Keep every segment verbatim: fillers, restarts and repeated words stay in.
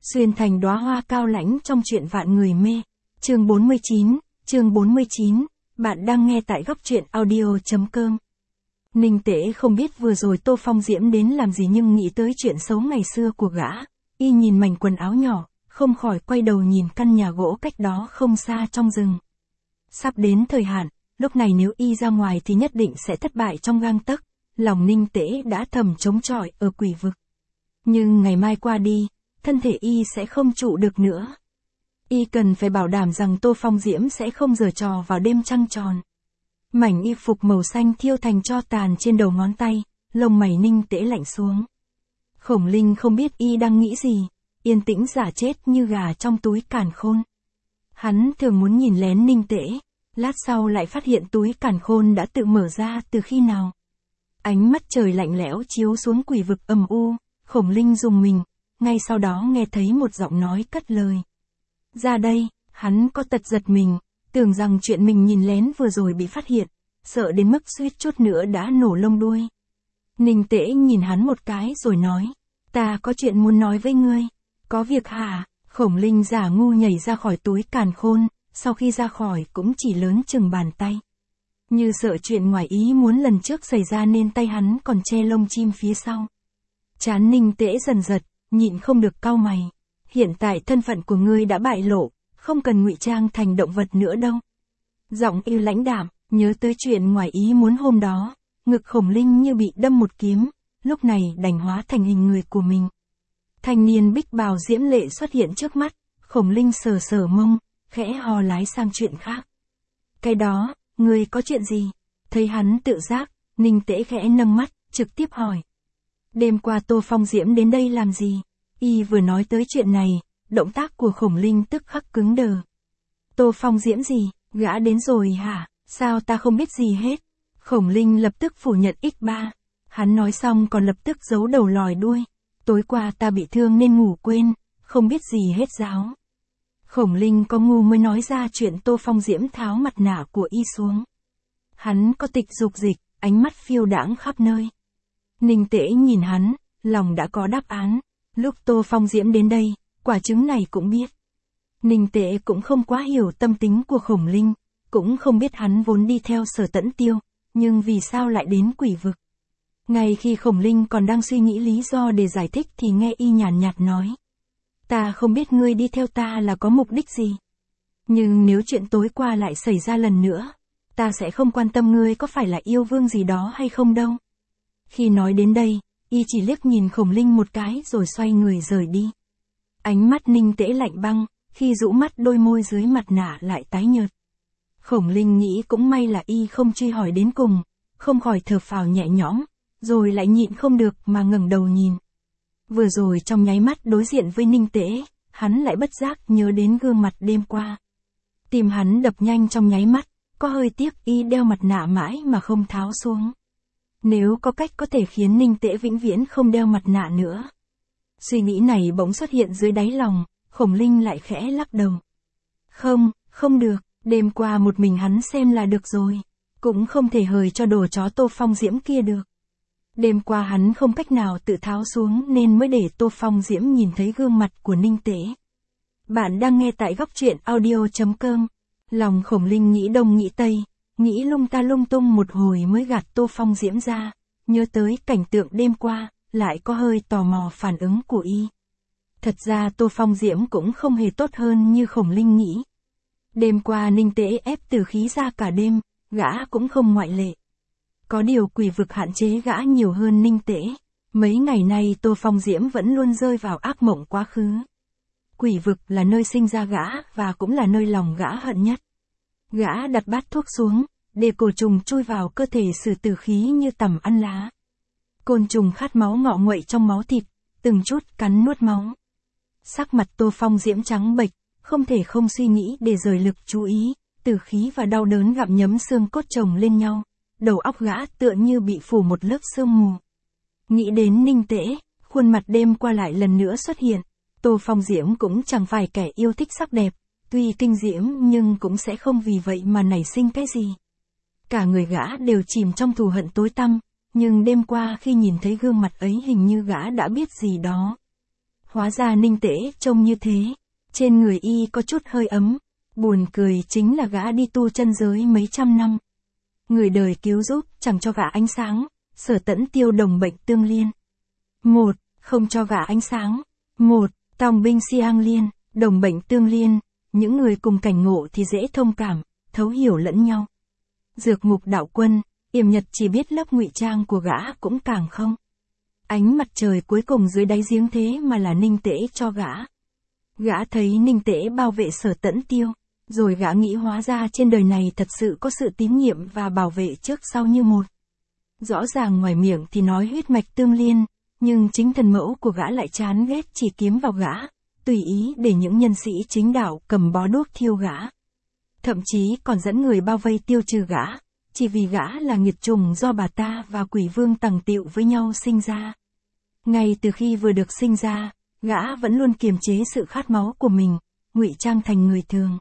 Xuyên thành đóa hoa cao lãnh trong truyện vạn người mê. Chương bốn mươi chín, chương bốn mươi chín, bạn đang nghe tại góc truyện audio.com. Ninh Tễ không biết vừa rồi Tô Phong Diễm đến làm gì nhưng nghĩ tới chuyện xấu ngày xưa của gã. Y nhìn mảnh quần áo nhỏ, không khỏi quay đầu nhìn căn nhà gỗ cách đó không xa trong rừng. Sắp đến thời hạn, lúc này nếu y ra ngoài thì nhất định sẽ thất bại trong gang tấc. Lòng Ninh Tễ đã thầm chống chọi ở quỷ vực. Nhưng ngày mai qua đi, thân thể y sẽ không trụ được nữa. Y cần phải bảo đảm rằng Tô Phong Diễm sẽ không giở trò vào đêm trăng tròn. Mảnh y phục màu xanh thiêu thành tro tàn trên đầu ngón tay, lông mày Ninh Tễ lạnh xuống. Khổng Linh không biết y đang nghĩ gì, yên tĩnh giả chết như gà trong túi càn khôn. Hắn thường muốn nhìn lén Ninh Tễ, lát sau lại phát hiện túi càn khôn đã tự mở ra từ khi nào. Ánh mắt trời lạnh lẽo chiếu xuống quỷ vực âm u, Khổng Linh rùng mình, ngay sau đó nghe thấy một giọng nói cất lời. Ra đây, hắn có tật giật mình, tưởng rằng chuyện mình nhìn lén vừa rồi bị phát hiện, sợ đến mức suýt chút nữa đã nổ lông đuôi. Ninh Tễ nhìn hắn một cái rồi nói, ta có chuyện muốn nói với ngươi. Có việc hả? Khổng Linh giả ngu nhảy ra khỏi túi càn khôn, sau khi ra khỏi cũng chỉ lớn chừng bàn tay. Như sợ chuyện ngoài ý muốn lần trước xảy ra nên tay hắn còn che lông chim phía sau. Trán Ninh Tễ dần giật, nhịn không được cau mày. Hiện tại thân phận của ngươi đã bại lộ, không cần ngụy trang thành động vật nữa đâu. Giọng y lãnh đạm, nhớ tới chuyện ngoài ý muốn hôm đó, ngực Khổng Linh như bị đâm một kiếm, lúc này đành hóa thành hình người của mình. Thanh niên bích bào diễm lệ xuất hiện trước mắt, Khổng Linh sờ sờ mông, khẽ hò lái sang chuyện khác. Cái đó, ngươi có chuyện gì? Thấy hắn tự giác, Ninh Tễ khẽ nâng mắt, trực tiếp hỏi. Đêm qua Tô Phong Diễm đến đây làm gì? Y vừa nói tới chuyện này, động tác của Khổng Linh tức khắc cứng đờ. Tô Phong Diễm gì? Gã đến rồi hả? Sao ta không biết gì hết? Khổng Linh lập tức phủ nhận ích ba. Hắn nói xong còn lập tức giấu đầu lòi đuôi. Tối qua ta bị thương nên ngủ quên, không biết gì hết giáo. Khổng Linh có ngu mới nói ra chuyện Tô Phong Diễm tháo mặt nạ của y xuống. Hắn có tịch dục dịch, ánh mắt phiêu đãng khắp nơi. Ninh Tễ nhìn hắn, lòng đã có đáp án. Lúc Tô Phong Diễm đến đây, quả trứng này cũng biết. Ninh Tễ cũng không quá hiểu tâm tính của Khổng Linh, cũng không biết hắn vốn đi theo Sở Tẫn Tiêu, nhưng vì sao lại đến quỷ vực. Ngay khi Khổng Linh còn đang suy nghĩ lý do để giải thích thì nghe y nhàn nhạt nói. Ta không biết ngươi đi theo ta là có mục đích gì. Nhưng nếu chuyện tối qua lại xảy ra lần nữa, ta sẽ không quan tâm ngươi có phải là yêu vương gì đó hay không đâu. Khi nói đến đây, y chỉ liếc nhìn Khổng Linh một cái rồi xoay người rời đi. Ánh mắt Ninh Tễ lạnh băng, khi rũ mắt đôi môi dưới mặt nạ lại tái nhợt. Khổng Linh nghĩ cũng may là y không truy hỏi đến cùng, không khỏi thở phào nhẹ nhõm, rồi lại nhịn không được mà ngẩng đầu nhìn. Vừa rồi trong nháy mắt đối diện với Ninh Tễ, hắn lại bất giác nhớ đến gương mặt đêm qua. Tim hắn đập nhanh trong nháy mắt, có hơi tiếc y đeo mặt nạ mãi mà không tháo xuống. Nếu có cách có thể khiến Ninh Tễ vĩnh viễn không đeo mặt nạ nữa. Suy nghĩ này bỗng xuất hiện dưới đáy lòng, Khổng Linh lại khẽ lắc đầu. Không, không được, đêm qua một mình hắn xem là được rồi. Cũng không thể hời cho đồ chó Tô Phong Diễm kia được. Đêm qua hắn không cách nào tự tháo xuống nên mới để Tô Phong Diễm nhìn thấy gương mặt của Ninh Tễ. Bạn đang nghe tại góc truyện audio.com. Lòng Khổng Linh nghĩ đông nghĩ tây, nghĩ lung ta lung tung một hồi mới gạt Tô Phong Diễm ra, nhớ tới cảnh tượng đêm qua, lại có hơi tò mò phản ứng của y. Thật ra Tô Phong Diễm cũng không hề tốt hơn như Khổng Linh nghĩ. Đêm qua Ninh Tễ ép tử khí ra cả đêm, gã cũng không ngoại lệ. Có điều quỷ vực hạn chế gã nhiều hơn Ninh Tễ. Mấy ngày nay Tô Phong Diễm vẫn luôn rơi vào ác mộng quá khứ. Quỷ vực là nơi sinh ra gã và cũng là nơi lòng gã hận nhất. Gã đặt bát thuốc xuống, để cổ trùng chui vào cơ thể xử tử khí như tằm ăn lá. Côn trùng khát máu ngọ nguậy trong máu thịt, từng chút cắn nuốt máu. Sắc mặt Tô Phong Diễm trắng bệch, không thể không suy nghĩ để rời lực chú ý, tử khí và đau đớn gặm nhấm xương cốt chồng lên nhau. Đầu óc gã tựa như bị phủ một lớp sương mù. Nghĩ đến Ninh Tễ, khuôn mặt đêm qua lại lần nữa xuất hiện. Tô Phong Diễm cũng chẳng phải kẻ yêu thích sắc đẹp, tuy kinh diễm nhưng cũng sẽ không vì vậy mà nảy sinh cái gì. Cả người gã đều chìm trong thù hận tối tăm, nhưng đêm qua khi nhìn thấy gương mặt ấy hình như gã đã biết gì đó. Hóa ra Ninh Tễ trông như thế, trên người y có chút hơi ấm, buồn cười chính là gã đi tu chân giới mấy trăm năm. Người đời cứu giúp chẳng cho gã ánh sáng, Sở Tẫn Tiêu đồng bệnh tương liên. Một, không cho gã ánh sáng. Một, Tòng binh Siang Liên, đồng bệnh tương liên, những người cùng cảnh ngộ thì dễ thông cảm, thấu hiểu lẫn nhau. Dược ngục đạo quân, Yểm Nhật chỉ biết lớp ngụy trang của gã cũng càng không. Ánh mặt trời cuối cùng dưới đáy giếng thế mà là Ninh Tễ cho gã. Gã thấy Ninh Tễ bảo vệ Sở Tẫn Tiêu, rồi gã nghĩ hóa ra trên đời này thật sự có sự tín nhiệm và bảo vệ trước sau như một. Rõ ràng ngoài miệng thì nói huyết mạch tương liên, nhưng chính thần mẫu của gã lại chán ghét chỉ kiếm vào gã, tùy ý để những nhân sĩ chính đạo cầm bó đuốc thiêu gã. Thậm chí còn dẫn người bao vây tiêu trừ gã, chỉ vì gã là nghiệt trùng do bà ta và quỷ vương tằng tiệu với nhau sinh ra. Ngay từ khi vừa được sinh ra, gã vẫn luôn kiềm chế sự khát máu của mình, ngụy trang thành người thường.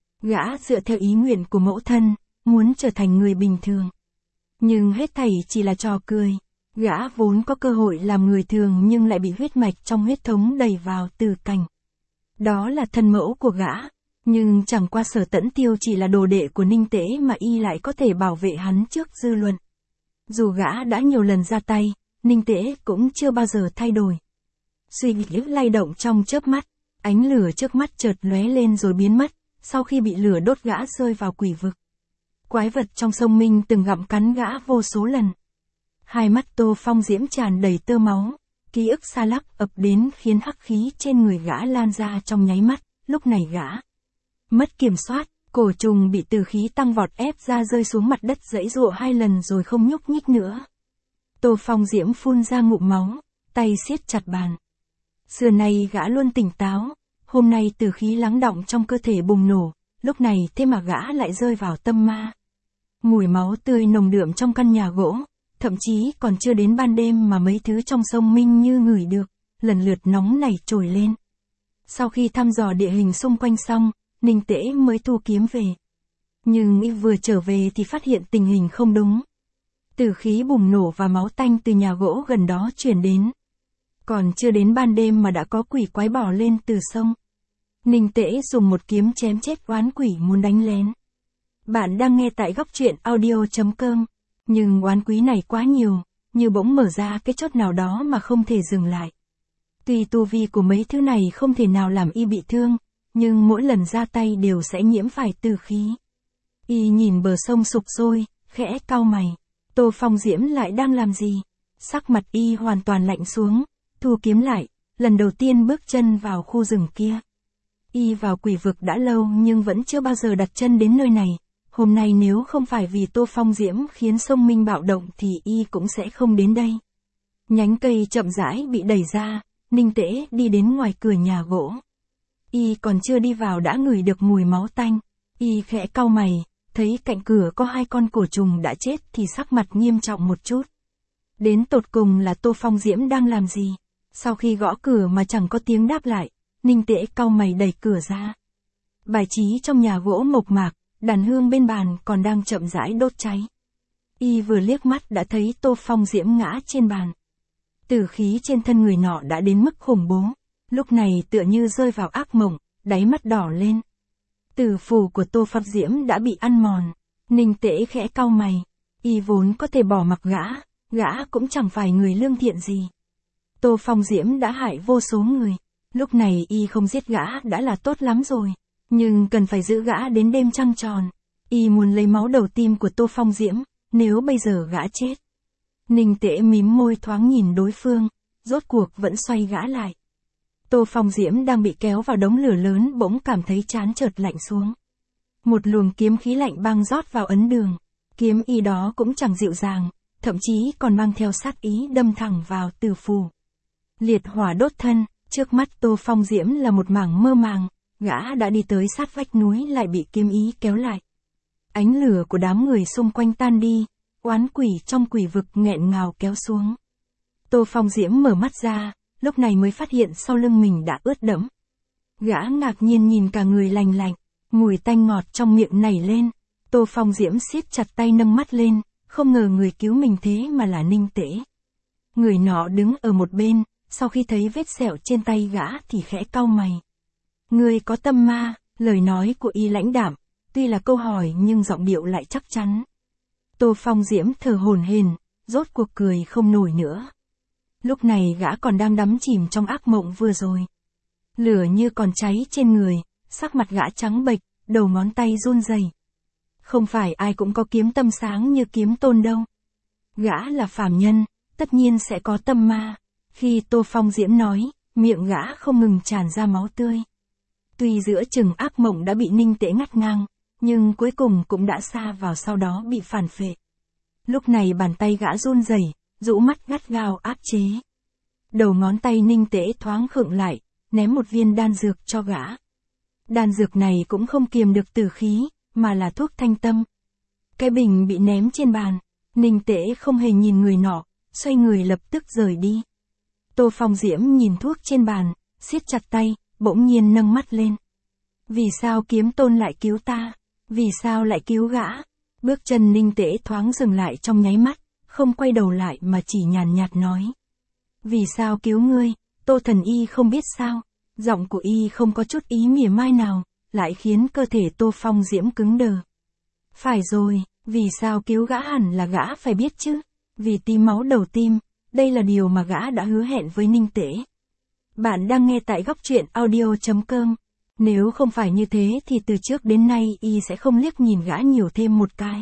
Gã dựa theo ý nguyện của mẫu thân, muốn trở thành người bình thường. Nhưng hết thảy chỉ là trò cười. Gã vốn có cơ hội làm người thường nhưng lại bị huyết mạch trong huyết thống đẩy vào từ cảnh. Đó là thân mẫu của gã. Nhưng chẳng qua Sở Tẫn Tiêu chỉ là đồ đệ của Ninh Tễ mà y lại có thể bảo vệ hắn trước dư luận. Dù gã đã nhiều lần ra tay, Ninh Tễ cũng chưa bao giờ thay đổi. Suy nghĩ lay động trong chớp mắt, ánh lửa trước mắt chợt lóe lên rồi biến mất, sau khi bị lửa đốt gã rơi vào quỷ vực. Quái vật trong sông Minh từng gặm cắn gã vô số lần. Hai mắt Tô Phong Diễm tràn đầy tơ máu, ký ức xa lắc ập đến khiến hắc khí trên người gã lan ra trong nháy mắt, lúc này gã mất kiểm soát, cổ trùng bị từ khí tăng vọt ép ra rơi xuống mặt đất giãy giụa hai lần rồi không nhúc nhích nữa. Tô Phong Diễm phun ra ngụm máu, tay siết chặt bàn. Xưa nay gã luôn tỉnh táo, hôm nay từ khí lắng đọng trong cơ thể bùng nổ, lúc này thế mà gã lại rơi vào tâm ma. Mùi máu tươi nồng đượm trong căn nhà gỗ, thậm chí còn chưa đến ban đêm mà mấy thứ trong sông Minh như ngửi được, lần lượt nóng nảy trồi lên. Sau khi thăm dò địa hình xung quanh xong, Ninh Tễ mới thu kiếm về. Nhưng y vừa trở về thì phát hiện tình hình không đúng. Tử khí bùng nổ và máu tanh từ nhà gỗ gần đó truyền đến. Còn chưa đến ban đêm mà đã có quỷ quái bỏ lên từ sông. Ninh Tễ dùng một kiếm chém chết oán quỷ muốn đánh lén. Bạn đang nghe tại góc truyện audio chấm com. Nhưng oán quý này quá nhiều, như bỗng mở ra cái chốt nào đó mà không thể dừng lại. Tuy tu vi của mấy thứ này không thể nào làm y bị thương, nhưng mỗi lần ra tay đều sẽ nhiễm phải tử khí. Y nhìn bờ sông sục sôi, khẽ cau mày. Tô Phong Diễm lại đang làm gì? Sắc mặt y hoàn toàn lạnh xuống, thu kiếm lại, lần đầu tiên bước chân vào khu rừng kia. Y vào quỷ vực đã lâu nhưng vẫn chưa bao giờ đặt chân đến nơi này. Hôm nay nếu không phải vì Tô Phong Diễm khiến sông Minh bạo động thì y cũng sẽ không đến đây. Nhánh cây chậm rãi bị đẩy ra, Ninh Tễ đi đến ngoài cửa nhà gỗ. Y còn chưa đi vào đã ngửi được mùi máu tanh. Y khẽ cau mày, thấy cạnh cửa có hai con cổ trùng đã chết thì sắc mặt nghiêm trọng một chút. Đến tột cùng là Tô Phong Diễm đang làm gì? Sau khi gõ cửa mà chẳng có tiếng đáp lại, Ninh Tễ cau mày đẩy cửa ra. Bài trí trong nhà gỗ mộc mạc, đàn hương bên bàn còn đang chậm rãi đốt cháy. Y vừa liếc mắt đã thấy Tô Phong Diễm ngã trên bàn. Tử khí trên thân người nọ đã đến mức khủng bố, lúc này tựa như rơi vào ác mộng, đáy mắt đỏ lên. Tử phù của Tô Phong Diễm đã bị ăn mòn. Ninh Tễ khẽ cau mày, y vốn có thể bỏ mặc gã, gã cũng chẳng phải người lương thiện gì. Tô Phong Diễm đã hại vô số người, lúc này y không giết gã đã là tốt lắm rồi. Nhưng cần phải giữ gã đến đêm trăng tròn. Y muốn lấy máu đầu tim của Tô Phong Diễm, nếu bây giờ gã chết. Ninh Tễ mím môi thoáng nhìn đối phương, rốt cuộc vẫn xoay gã lại. Tô Phong Diễm đang bị kéo vào đống lửa lớn bỗng cảm thấy trán chợt lạnh xuống. Một luồng kiếm khí lạnh băng rót vào ấn đường. Kiếm y đó cũng chẳng dịu dàng, thậm chí còn mang theo sát ý đâm thẳng vào tử phù. Liệt hỏa đốt thân, trước mắt Tô Phong Diễm là một mảng mơ màng. Gã đã đi tới sát vách núi lại bị kiếm ý kéo lại. Ánh lửa của đám người xung quanh tan đi, oán quỷ trong quỷ vực nghẹn ngào kéo xuống. Tô Phong Diễm mở mắt ra, lúc này mới phát hiện sau lưng mình đã ướt đẫm. Gã ngạc nhiên nhìn cả người lành lạnh, mùi tanh ngọt trong miệng nảy lên. Tô Phong Diễm siết chặt tay nâng mắt lên, không ngờ người cứu mình thế mà là Ninh Tễ. Người nọ đứng ở một bên, sau khi thấy vết sẹo trên tay gã thì khẽ cau mày. Ngươi có tâm ma, lời nói của y lãnh đạm, tuy là câu hỏi nhưng giọng điệu lại chắc chắn. Tô Phong Diễm thở hổn hển, rốt cuộc cười không nổi nữa. Lúc này gã còn đang đắm chìm trong ác mộng vừa rồi. Lửa như còn cháy trên người, sắc mặt gã trắng bệch, đầu ngón tay run rẩy. Không phải ai cũng có kiếm tâm sáng như Kiếm Tôn đâu. Gã là phàm nhân, tất nhiên sẽ có tâm ma. Khi Tô Phong Diễm nói, miệng gã không ngừng tràn ra máu tươi. Tuy giữa chừng ác mộng đã bị Ninh Tễ ngắt ngang, nhưng cuối cùng cũng đã sa vào sau đó bị phản phệ. Lúc này bàn tay gã run rẩy, rũ mắt gắt gao áp chế. Đầu ngón tay Ninh Tễ thoáng khựng lại, ném một viên đan dược cho gã. Đan dược này cũng không kiềm được tử khí, mà là thuốc thanh tâm. Cái bình bị ném trên bàn, Ninh Tễ không hề nhìn người nọ, xoay người lập tức rời đi. Tô Phong Diễm nhìn thuốc trên bàn, siết chặt tay, bỗng nhiên nâng mắt lên. Vì sao Kiếm Tôn lại cứu ta? Vì sao lại cứu gã? Bước chân Ninh Tễ thoáng dừng lại trong nháy mắt, không quay đầu lại mà chỉ nhàn nhạt nói. Vì sao cứu ngươi? Tô Thần Y không biết sao. Giọng của y không có chút ý mỉa mai nào, lại khiến cơ thể Tô Phong Diễm cứng đờ. Phải rồi, vì sao cứu gã hẳn là gã phải biết chứ? Vì tí máu đầu tim, đây là điều mà gã đã hứa hẹn với Ninh Tễ. Bạn đang nghe tại góc truyện audio chấm com. Nếu không phải như thế thì từ trước đến nay y sẽ không liếc nhìn gã nhiều thêm một cái.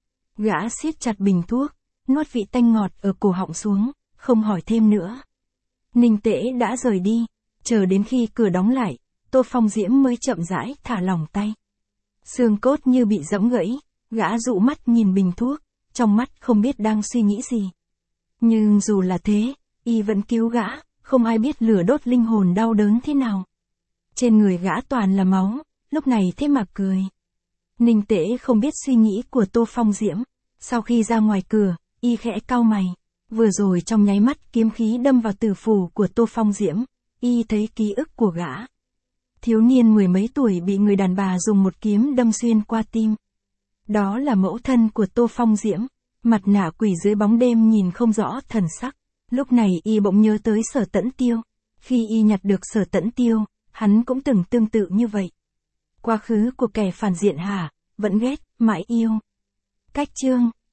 Gã siết chặt bình thuốc, nuốt vị tanh ngọt ở cổ họng xuống, không hỏi thêm nữa. Ninh Tễ đã rời đi, chờ đến khi cửa đóng lại, Tô Phong Diễm mới chậm rãi thả lỏng tay. Xương cốt như bị giẫm gãy, gã dụ mắt nhìn bình thuốc, trong mắt không biết đang suy nghĩ gì. Nhưng dù là thế, y vẫn cứu gã, không ai biết lửa đốt linh hồn đau đớn thế nào. Trên người gã toàn là máu, lúc này thế mà cười. Ninh Tễ không biết suy nghĩ của Tô Phong Diễm. Sau khi ra ngoài cửa, y khẽ cau mày. Vừa rồi trong nháy mắt kiếm khí đâm vào tử phủ của Tô Phong Diễm, y thấy ký ức của gã. Thiếu niên mười mấy tuổi bị người đàn bà dùng một kiếm đâm xuyên qua tim. Đó là mẫu thân của Tô Phong Diễm, mặt nạ quỷ dưới bóng đêm nhìn không rõ thần sắc. Lúc này y bỗng nhớ tới Sở Tẫn Tiêu. Khi y nhặt được Sở Tẫn Tiêu, hắn cũng từng tương tự như vậy. Quá khứ của kẻ phản diện hả, vẫn ghét, mãi yêu. Cách chương